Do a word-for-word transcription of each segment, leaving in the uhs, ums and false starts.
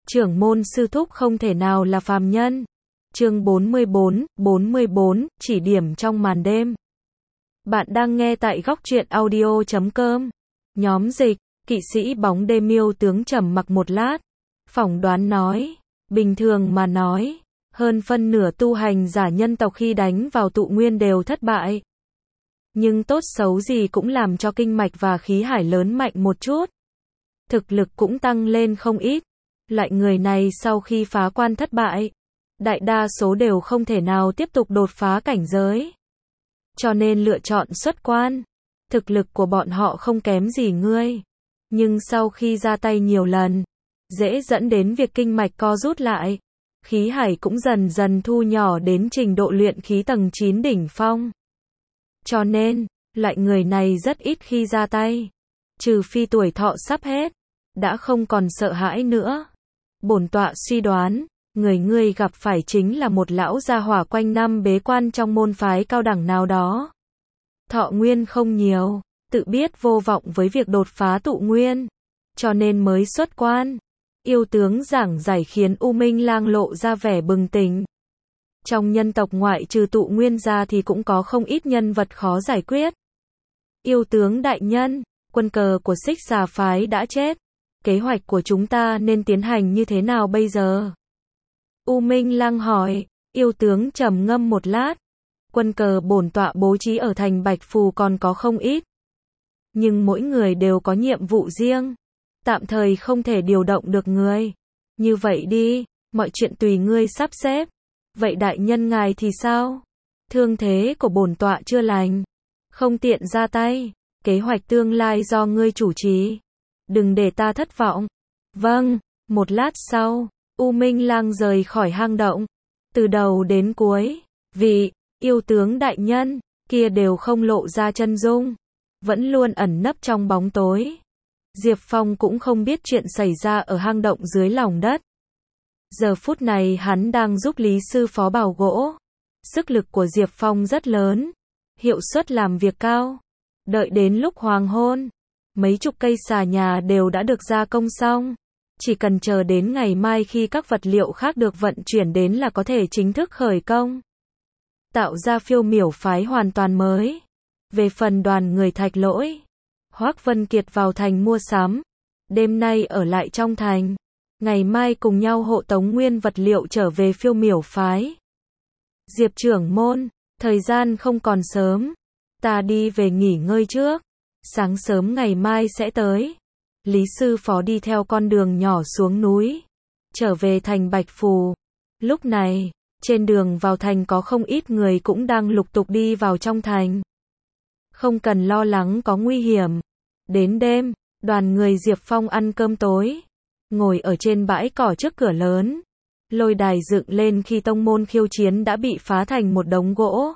Trưởng môn sư thúc không thể nào là phàm nhân. Chương bốn mươi bốn, bốn mươi bốn, chỉ điểm trong màn đêm. Bạn đang nghe tại góc truyện audio chấm com. Nhóm dịch, kỵ sĩ bóng đêm Miêu tướng trầm mặc một lát. Phỏng đoán nói, bình thường mà nói, hơn phân nửa tu hành giả nhân tộc khi đánh vào tụ nguyên đều thất bại. Nhưng tốt xấu gì cũng làm cho kinh mạch và khí hải lớn mạnh một chút. Thực lực cũng tăng lên không ít. Loại người này sau khi phá quan thất bại, đại đa số đều không thể nào tiếp tục đột phá cảnh giới. Cho nên lựa chọn xuất quan. Thực lực của bọn họ không kém gì ngươi. Nhưng sau khi ra tay nhiều lần, dễ dẫn đến việc kinh mạch co rút lại. Khí hải cũng dần dần thu nhỏ đến trình độ luyện khí tầng chín đỉnh phong. Cho nên, loại người này rất ít khi ra tay. Trừ phi tuổi thọ sắp hết, đã không còn sợ hãi nữa. Bổn tọa suy đoán, người ngươi gặp phải chính là một lão gia hỏa quanh năm bế quan trong môn phái cao đẳng nào đó. Thọ nguyên không nhiều, tự biết vô vọng với việc đột phá tụ nguyên, cho nên mới xuất quan. Yêu tướng giảng giải khiến U Minh Lang lộ ra vẻ bừng tỉnh. Trong nhân tộc ngoại trừ tụ nguyên ra thì cũng có không ít nhân vật khó giải quyết. Yêu tướng đại nhân, quân cờ của Xích Xà phái đã chết. Kế hoạch của chúng ta nên tiến hành như thế nào bây giờ? U Minh Lang hỏi. Yêu tướng trầm ngâm một lát. Quân cờ bổn tọa bố trí ở thành Bạch Phù còn có không ít. Nhưng mỗi người đều có nhiệm vụ riêng. Tạm thời không thể điều động được người. Như vậy đi, mọi chuyện tùy ngươi sắp xếp. Vậy đại nhân ngài thì sao? Thương thế của bổn tọa chưa lành, không tiện ra tay. Kế hoạch tương lai do ngươi chủ trì. Đừng để ta thất vọng. Vâng. Một lát sau, U Minh Lang rời khỏi hang động. Từ đầu đến cuối, vị yêu tướng đại nhân kia đều không lộ ra chân dung, vẫn luôn ẩn nấp trong bóng tối. Diệp Phong cũng không biết chuyện xảy ra ở hang động dưới lòng đất. Giờ phút này hắn đang giúp Lý sư phó bào gỗ. Sức lực của Diệp Phong rất lớn, hiệu suất làm việc cao. Đợi đến lúc hoàng hôn, mấy chục cây xà nhà đều đã được gia công xong. Chỉ cần chờ đến ngày mai khi các vật liệu khác được vận chuyển đến là có thể chính thức khởi công. Tạo ra phiêu miểu phái hoàn toàn mới. Về phần đoàn người Thạch Lỗi, Hoắc Vân Kiệt vào thành mua sắm. Đêm nay ở lại trong thành. Ngày mai cùng nhau hộ tống nguyên vật liệu trở về phiêu miểu phái. Diệp trưởng môn, thời gian không còn sớm. Ta đi về nghỉ ngơi trước. Sáng sớm ngày mai sẽ tới. Lý sư phó đi theo con đường nhỏ xuống núi, trở về thành Bạch Phù. Lúc này, trên đường vào thành có không ít người cũng đang lục tục đi vào trong thành. Không cần lo lắng có nguy hiểm. Đến đêm, đoàn người Diệp Phong ăn cơm tối, ngồi ở trên bãi cỏ trước cửa lớn. Lôi đài dựng lên khi tông môn khiêu chiến đã bị phá thành một đống gỗ.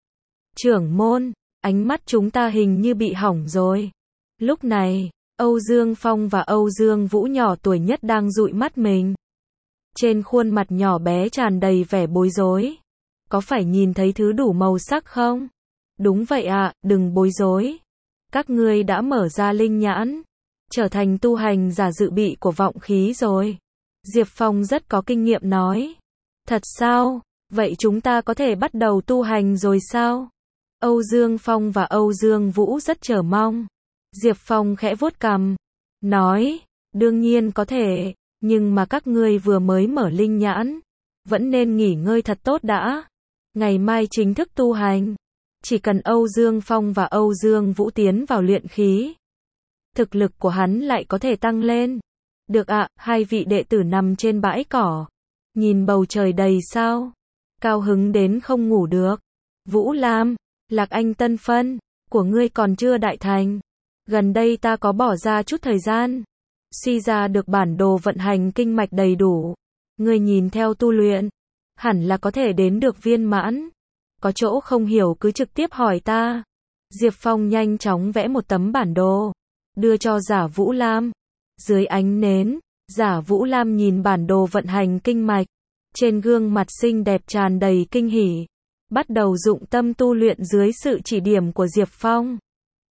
Trưởng môn, ánh mắt chúng ta hình như bị hỏng rồi. Lúc này, Âu Dương Phong và Âu Dương Vũ nhỏ tuổi nhất đang dụi mắt mình. Trên khuôn mặt nhỏ bé tràn đầy vẻ bối rối. Có phải nhìn thấy thứ đủ màu sắc không? Đúng vậy ạ, à, đừng bối rối. Các ngươi đã mở ra linh nhãn, trở thành tu hành giả dự bị của vọng khí rồi. Diệp Phong rất có kinh nghiệm nói. Thật sao? Vậy chúng ta có thể bắt đầu tu hành rồi sao? Âu Dương Phong và Âu Dương Vũ rất chờ mong. Diệp Phong khẽ vuốt cằm, nói, đương nhiên có thể, nhưng mà các ngươi vừa mới mở linh nhãn, vẫn nên nghỉ ngơi thật tốt đã. Ngày mai chính thức tu hành. Chỉ cần Âu Dương Phong và Âu Dương Vũ tiến vào luyện khí, thực lực của hắn lại có thể tăng lên. Được ạ, à, hai vị đệ tử nằm trên bãi cỏ, nhìn bầu trời đầy sao, cao hứng đến không ngủ được. Vũ Lam, Lạc Anh Tân Phân, của ngươi còn chưa đại thành. Gần đây ta có bỏ ra chút thời gian, suy ra được bản đồ vận hành kinh mạch đầy đủ. Ngươi nhìn theo tu luyện, hẳn là có thể đến được viên mãn. Có chỗ không hiểu cứ trực tiếp hỏi ta. Diệp Phong nhanh chóng vẽ một tấm bản đồ, đưa cho Giả Vũ Lam. Dưới ánh nến, Giả Vũ Lam nhìn bản đồ vận hành kinh mạch, trên gương mặt xinh đẹp tràn đầy kinh hỉ, bắt đầu dụng tâm tu luyện dưới sự chỉ điểm của Diệp Phong.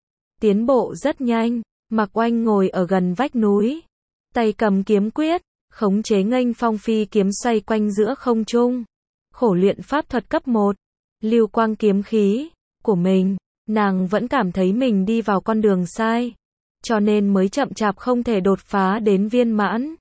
Tiến bộ rất nhanh. Mạc Oanh ngồi ở gần vách núi, tay cầm kiếm quyết, khống chế nghênh phong phi kiếm xoay quanh giữa không trung. Khổ luyện pháp thuật cấp một, lưu quang kiếm khí của mình, nàng vẫn cảm thấy mình đi vào con đường sai, cho nên mới chậm chạp không thể đột phá đến viên mãn.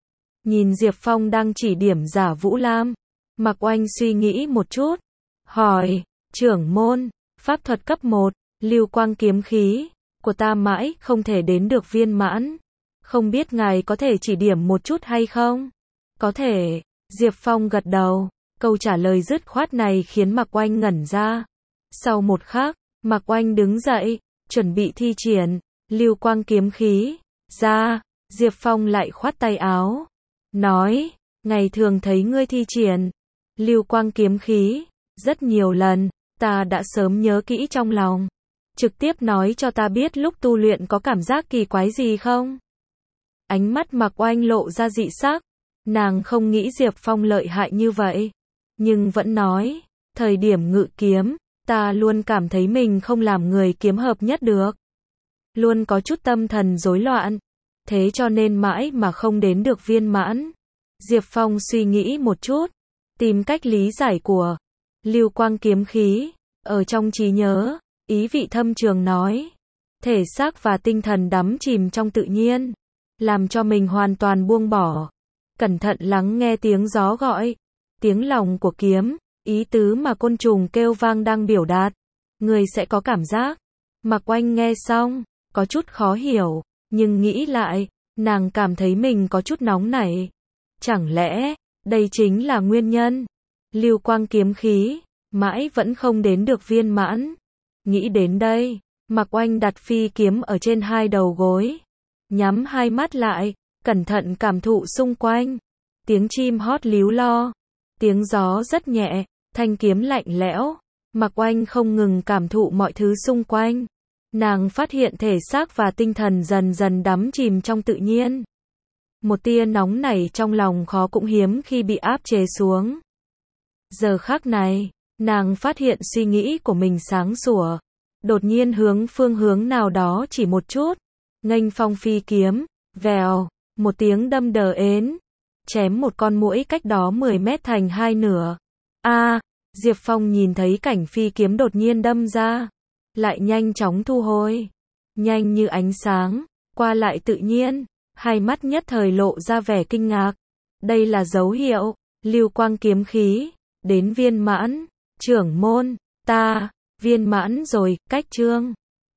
Nhìn Diệp Phong đang chỉ điểm Giả Vũ Lam, Mạc Oanh suy nghĩ một chút, hỏi, trưởng môn, pháp thuật cấp một, lưu quang kiếm khí của ta mãi không thể đến được viên mãn, không biết ngài có thể chỉ điểm một chút hay không? Có thể, Diệp Phong gật đầu, câu trả lời dứt khoát này khiến Mạc Oanh ngẩn ra. Sau một khắc, Mạc Oanh đứng dậy, chuẩn bị thi triển lưu quang kiếm khí ra, Diệp Phong lại khoát tay áo, nói, ngày thường thấy ngươi thi triển lưu quang kiếm khí rất nhiều lần, ta đã sớm nhớ kỹ trong lòng. Trực tiếp nói cho ta biết lúc tu luyện có cảm giác kỳ quái gì không? Ánh mắt Mạc Oanh lộ ra dị sắc, nàng không nghĩ Diệp Phong lợi hại như vậy, nhưng vẫn nói, thời điểm ngự kiếm, ta luôn cảm thấy mình không làm người kiếm hợp nhất được. Luôn có chút tâm thần rối loạn, thế cho nên mãi mà không đến được viên mãn. Diệp Phong suy nghĩ một chút, tìm cách lý giải của lưu quang kiếm khí, ở trong trí nhớ, ý vị thâm trường nói, thể xác và tinh thần đắm chìm trong tự nhiên, làm cho mình hoàn toàn buông bỏ, cẩn thận lắng nghe tiếng gió gọi, tiếng lòng của kiếm, ý tứ mà côn trùng kêu vang đang biểu đạt, người sẽ có cảm giác. Mạc Oanh nghe xong, có chút khó hiểu, nhưng nghĩ lại, nàng cảm thấy mình có chút nóng nảy. Chẳng lẽ, đây chính là nguyên nhân? Lưu quang kiếm khí, mãi vẫn không đến được viên mãn. Nghĩ đến đây, Mạc Oanh đặt phi kiếm ở trên hai đầu gối, nhắm hai mắt lại, cẩn thận cảm thụ xung quanh. Tiếng chim hót líu lo, tiếng gió rất nhẹ, thanh kiếm lạnh lẽo. Mạc Oanh không ngừng cảm thụ mọi thứ xung quanh. Nàng phát hiện thể xác và tinh thần dần dần đắm chìm trong tự nhiên. Một tia nóng nảy trong lòng khó cũng hiếm khi bị áp chế xuống. Giờ khắc này, nàng phát hiện suy nghĩ của mình sáng sủa, đột nhiên hướng phương hướng nào đó chỉ một chút, nghênh phong phi kiếm, vèo, một tiếng đâm đờ ến, chém một con muỗi cách đó mười mét thành hai nửa. A, à, Diệp Phong nhìn thấy cảnh phi kiếm đột nhiên đâm ra, lại nhanh chóng thu hồi, nhanh như ánh sáng, qua lại tự nhiên, hai mắt nhất thời lộ ra vẻ kinh ngạc. Đây là dấu hiệu, lưu quang kiếm khí, đến viên mãn, trưởng môn, ta, viên mãn rồi, cách chương.